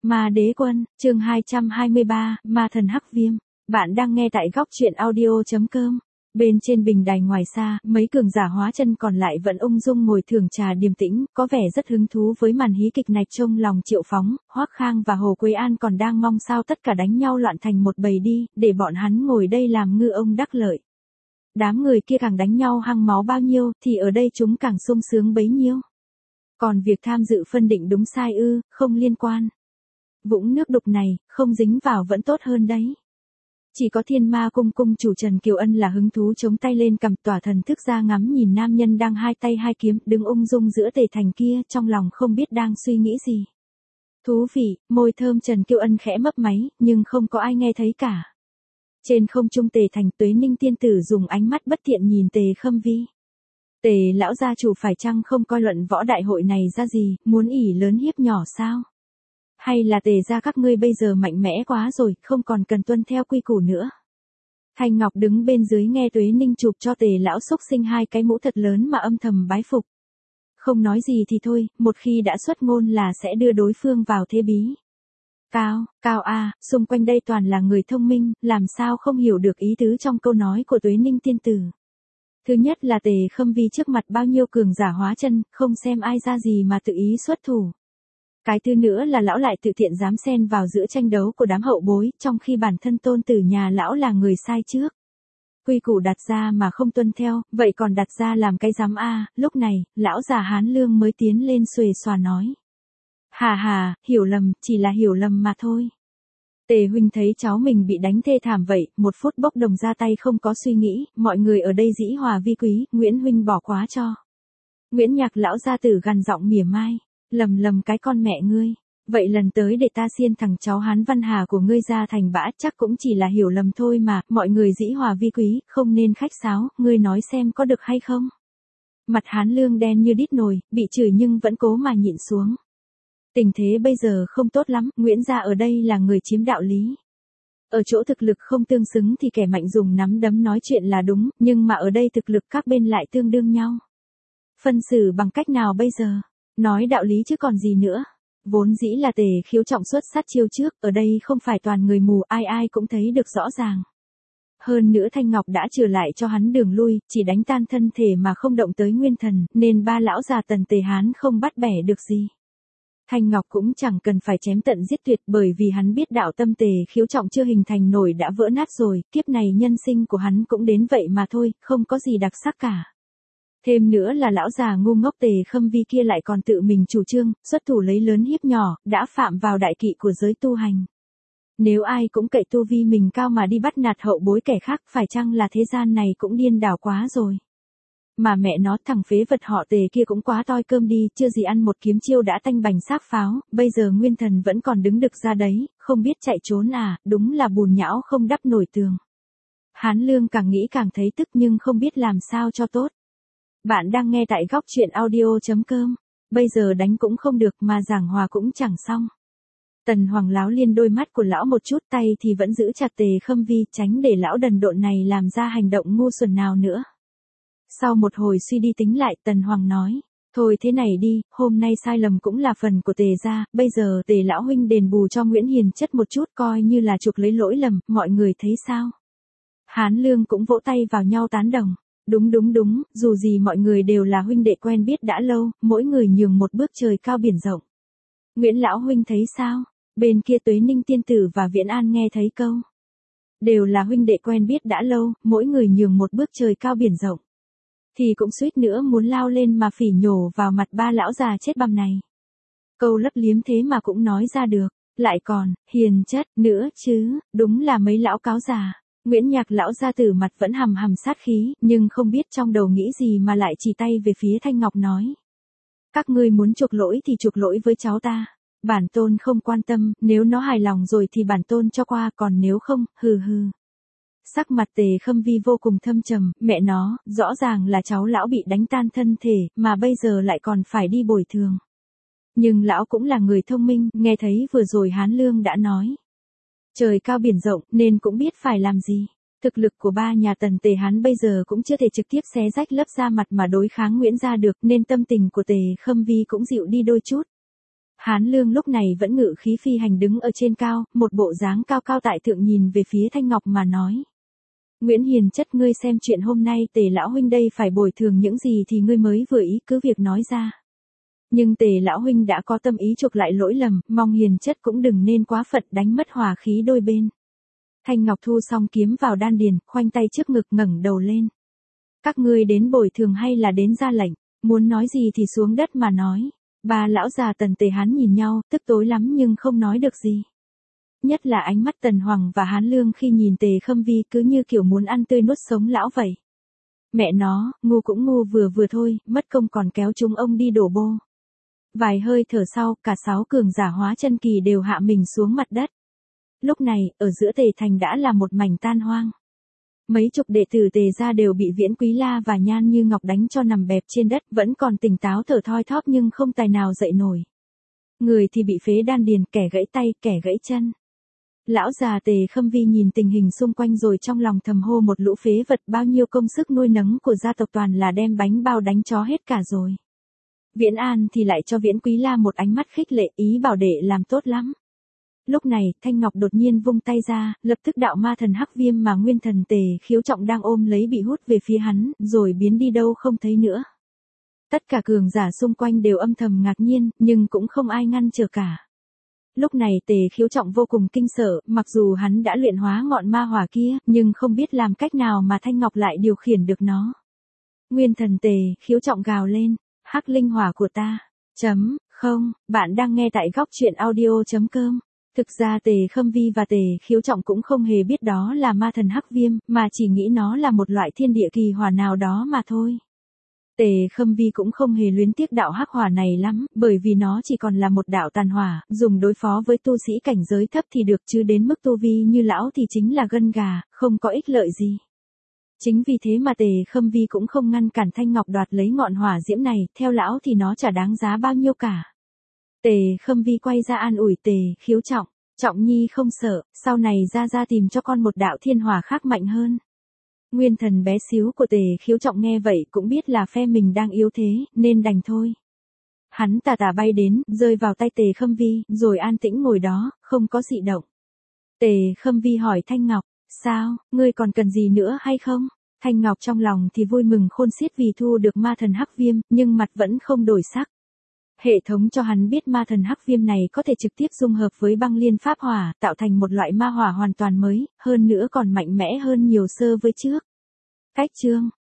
Ma Đế Quân, chương 223, Ma Thần Hắc Viêm. Bạn đang nghe tại góc truyện audio.com. Bên trên bình đài ngoài xa, mấy cường giả hóa chân còn lại vẫn ung dung ngồi thưởng trà điềm tĩnh, có vẻ rất hứng thú với màn hí kịch này. Trong lòng Triệu Phóng, Hoắc Khang và Hồ Quế An còn đang mong sao tất cả đánh nhau loạn thành một bầy đi, để bọn hắn ngồi đây làm ngư ông đắc lợi. Đám người kia càng đánh nhau hăng máu bao nhiêu, thì ở đây chúng càng sung sướng bấy nhiêu. Còn việc tham dự phân định đúng sai không liên quan. Vũng nước đục này, không dính vào vẫn tốt hơn đấy. Chỉ có Thiên Ma Cung cung chủ Trần Kiều Ân là hứng thú chống tay lên cầm tỏa thần thức ra ngắm nhìn nam nhân đang hai tay hai kiếm đứng ung dung giữa tề thành kia, trong lòng không biết đang suy nghĩ gì. Thú vị, môi thơm Trần Kiều Ân khẽ mấp máy, nhưng không có ai nghe thấy cả. Trên không trung Tề Thành, Tuế Ninh tiên tử dùng ánh mắt bất thiện nhìn Tề Khâm Vi. Tề lão gia chủ phải chăng không coi luận võ đại hội này ra gì, muốn ỷ lớn hiếp nhỏ sao? Hay là Tề gia các ngươi bây giờ mạnh mẽ quá rồi, không còn cần tuân theo quy củ nữa? Thanh Ngọc đứng bên dưới nghe Tuế Ninh chụp cho Tề lão xúc sinh hai cái mũ thật lớn mà âm thầm bái phục. Không nói gì thì thôi, một khi đã xuất ngôn là sẽ đưa đối phương vào thế bí. Cao xung quanh đây toàn là người thông minh, làm sao không hiểu được ý tứ trong câu nói của Tuế Ninh tiên tử. Thứ nhất là Tề Khâm Vi trước mặt bao nhiêu cường giả hóa chân, không xem ai ra gì mà tự ý xuất thủ. Cái thứ nữa là lão lại tự tiện dám xen vào giữa tranh đấu của đám hậu bối, trong khi bản thân tôn tử nhà lão là người sai trước. Quy củ đặt ra mà không tuân theo, vậy còn đặt ra làm cái dám lúc này, lão già Hán Lương mới tiến lên xuề xòa nói. Hà, hiểu lầm, chỉ là hiểu lầm mà thôi. Tề huynh thấy cháu mình bị đánh thê thảm vậy, một phút bốc đồng ra tay không có suy nghĩ, mọi người ở đây dĩ hòa vi quý, Nguyễn huynh bỏ quá cho. Nguyễn Nhạc lão gia tử gằn giọng mỉa mai, lầm cái con mẹ ngươi, vậy lần tới để ta xiên thằng cháu Hán Văn Hà của ngươi ra thành bã, chắc cũng chỉ là hiểu lầm thôi mà, mọi người dĩ hòa vi quý, không nên khách sáo, ngươi nói xem có được hay không? Mặt Hán Lương đen như đít nồi, bị chửi nhưng vẫn cố mà nhịn xuống. Tình thế bây giờ không tốt lắm, Nguyễn gia ở đây là người chiếm đạo lý. Ở chỗ thực lực không tương xứng thì kẻ mạnh dùng nắm đấm nói chuyện là đúng, nhưng mà ở đây thực lực các bên lại tương đương nhau. Phân xử bằng cách nào bây giờ? Nói đạo lý chứ còn gì nữa. Vốn dĩ là Tề Khiếu trọng xuất sát chiêu trước, ở đây không phải toàn người mù, ai cũng thấy được rõ ràng. Hơn nữa Thanh Ngọc đã trừ lại cho hắn đường lui, chỉ đánh tan thân thể mà không động tới nguyên thần, nên ba lão già Tần Tề Hán không bắt bẻ được gì. Thanh Ngọc cũng chẳng cần phải chém tận giết tuyệt, bởi vì hắn biết đạo tâm Tề Khiếu trọng chưa hình thành nổi đã vỡ nát rồi, kiếp này nhân sinh của hắn cũng đến vậy mà thôi, không có gì đặc sắc cả. Thêm nữa là lão già ngu ngốc Tề Khâm Vi kia lại còn tự mình chủ trương, xuất thủ lấy lớn hiếp nhỏ, đã phạm vào đại kỵ của giới tu hành. Nếu ai cũng cậy tu vi mình cao mà đi bắt nạt hậu bối kẻ khác, phải chăng là thế gian này cũng điên đảo quá rồi. Mà mẹ nó, thằng phế vật họ Tề kia cũng quá toi cơm đi, chưa gì ăn một kiếm chiêu đã tanh bành xác pháo, bây giờ nguyên thần vẫn còn đứng được ra đấy, không biết chạy trốn đúng là bùn nhão không đắp nổi tường. Hán Lương càng nghĩ càng thấy tức nhưng không biết làm sao cho tốt. Bạn đang nghe tại góc truyện audio.com, bây giờ đánh cũng không được mà giảng hòa cũng chẳng xong. Tần Hoàng láo liên đôi mắt của lão một chút, tay thì vẫn giữ chặt Tề Khâm Vi, tránh để lão đần độn này làm ra hành động ngu xuẩn nào nữa. Sau một hồi suy đi tính lại, Tần Hoàng nói, thôi thế này đi, hôm nay sai lầm cũng là phần của Tề gia, bây giờ Tề lão huynh đền bù cho Nguyễn Hiền chất một chút coi như là chuộc lấy lỗi lầm, mọi người thấy sao? Hán Lương cũng vỗ tay vào nhau tán đồng. Đúng, dù gì mọi người đều là huynh đệ quen biết đã lâu, mỗi người nhường một bước trời cao biển rộng. Nguyễn lão huynh thấy sao? Bên kia Tuế Ninh tiên tử và Viễn An nghe thấy câu. Đều là huynh đệ quen biết đã lâu, mỗi người nhường một bước trời cao biển rộng. Thì cũng suýt nữa muốn lao lên mà phỉ nhổ vào mặt ba lão già chết bầm này. Câu lấp liếm thế mà cũng nói ra được, lại còn, hiền chất nữa chứ, đúng là mấy lão cáo già. Nguyễn Nhạc lão gia tử mặt vẫn hầm sát khí, nhưng không biết trong đầu nghĩ gì mà lại chỉ tay về phía Thanh Ngọc nói. Các ngươi muốn chuộc lỗi thì chuộc lỗi với cháu ta. Bản tôn không quan tâm, nếu nó hài lòng rồi thì bản tôn cho qua, còn nếu không, hừ. Sắc mặt Tề Khâm Vi vô cùng thâm trầm, mẹ nó, rõ ràng là cháu lão bị đánh tan thân thể, mà bây giờ lại còn phải đi bồi thường. Nhưng lão cũng là người thông minh, nghe thấy vừa rồi Hán Lương đã nói. Trời cao biển rộng, nên cũng biết phải làm gì. Thực lực của ba nhà Tần Tề Hán bây giờ cũng chưa thể trực tiếp xé rách lớp da mặt mà đối kháng Nguyễn gia được, nên tâm tình của Tề Khâm Vi cũng dịu đi đôi chút. Hán Lương lúc này vẫn ngự khí phi hành đứng ở trên cao, một bộ dáng cao cao tại thượng nhìn về phía Thanh Ngọc mà nói. Nguyễn Hiền chất, ngươi xem chuyện hôm nay Tề lão huynh đây phải bồi thường những gì thì ngươi mới vừa ý cứ việc nói ra. Nhưng Tề lão huynh đã có tâm ý chuộc lại lỗi lầm, mong Hiền chất cũng đừng nên quá phận đánh mất hòa khí đôi bên. Thanh Ngọc thu xong kiếm vào đan điền, khoanh tay trước ngực ngẩng đầu lên. Các ngươi đến bồi thường hay là đến ra lệnh, muốn nói gì thì xuống đất mà nói. Ba lão già Tần Tề Hán nhìn nhau, tức tối lắm nhưng không nói được gì. Nhất là ánh mắt Tần Hoàng và Hán Lương khi nhìn Tề Khâm Vi cứ như kiểu muốn ăn tươi nuốt sống lão vậy. Mẹ nó, ngu cũng ngu vừa vừa thôi, mất công còn kéo chúng ông đi đổ bô. Vài hơi thở sau, cả 6 cường giả hóa chân kỳ đều hạ mình xuống mặt đất. Lúc này, ở giữa Tề Thành đã là một mảnh tan hoang. Mấy chục đệ tử Tề gia đều bị Viễn Quý La và Nhan Như Ngọc đánh cho nằm bẹp trên đất, vẫn còn tỉnh táo thở thoi thóp nhưng không tài nào dậy nổi. Người thì bị phế đan điền, kẻ gãy tay, kẻ gãy chân. Lão già Tề Khâm Vi nhìn tình hình xung quanh rồi trong lòng thầm hô một lũ phế vật, bao nhiêu công sức nuôi nấng của gia tộc toàn là đem bánh bao đánh chó hết cả rồi. Viễn An thì lại cho Viễn Quý La một ánh mắt khích lệ, ý bảo đệ làm tốt lắm. Lúc này, Thanh Ngọc đột nhiên vung tay ra, lập tức đạo ma thần hắc viêm mà nguyên thần Tề Khiếu Trọng đang ôm lấy bị hút về phía hắn, rồi biến đi đâu không thấy nữa. Tất cả cường giả xung quanh đều âm thầm ngạc nhiên, nhưng cũng không ai ngăn trở cả. Lúc này Tề Khiếu Trọng vô cùng kinh sợ, mặc dù hắn đã luyện hóa ngọn ma hỏa kia, nhưng không biết làm cách nào mà Thanh Ngọc lại điều khiển được nó. Nguyên thần Tề Khiếu Trọng gào lên, hắc linh hỏa của ta. Không, bạn đang nghe tại góc truyện audio.com. Thực ra Tề Khâm Vi và Tề Khiếu Trọng cũng không hề biết đó là ma thần hắc viêm, mà chỉ nghĩ nó là một loại thiên địa kỳ hỏa nào đó mà thôi. Tề Khâm Vi cũng không hề luyến tiếc đạo hắc hỏa này lắm, bởi vì nó chỉ còn là một đạo tàn hỏa, dùng đối phó với tu sĩ cảnh giới thấp thì được chứ đến mức tu vi như lão thì chính là gân gà, không có ích lợi gì. Chính vì thế mà Tề Khâm Vi cũng không ngăn cản Thanh Ngọc đoạt lấy ngọn hỏa diễm này, theo lão thì nó chả đáng giá bao nhiêu cả. Tề Khâm Vi quay ra an ủi Tề Khiếu Trọng, Trọng nhi không sợ, sau này ra tìm cho con một đạo thiên hỏa khác mạnh hơn. Nguyên thần bé xíu của Tề Khiếu Trọng nghe vậy cũng biết là phe mình đang yếu thế, nên đành thôi. Hắn tà tà bay đến, rơi vào tay Tề Khâm Vi, rồi an tĩnh ngồi đó, không có dị động. Tề Khâm Vi hỏi Thanh Ngọc, sao, ngươi còn cần gì nữa hay không? Thanh Ngọc trong lòng thì vui mừng khôn xiết vì thu được ma thần hắc viêm, nhưng mặt vẫn không đổi sắc. Hệ thống cho hắn biết ma thần hắc viêm này có thể trực tiếp dung hợp với băng liên pháp hỏa, tạo thành một loại ma hỏa hoàn toàn mới, hơn nữa còn mạnh mẽ hơn nhiều so với trước. Cách chương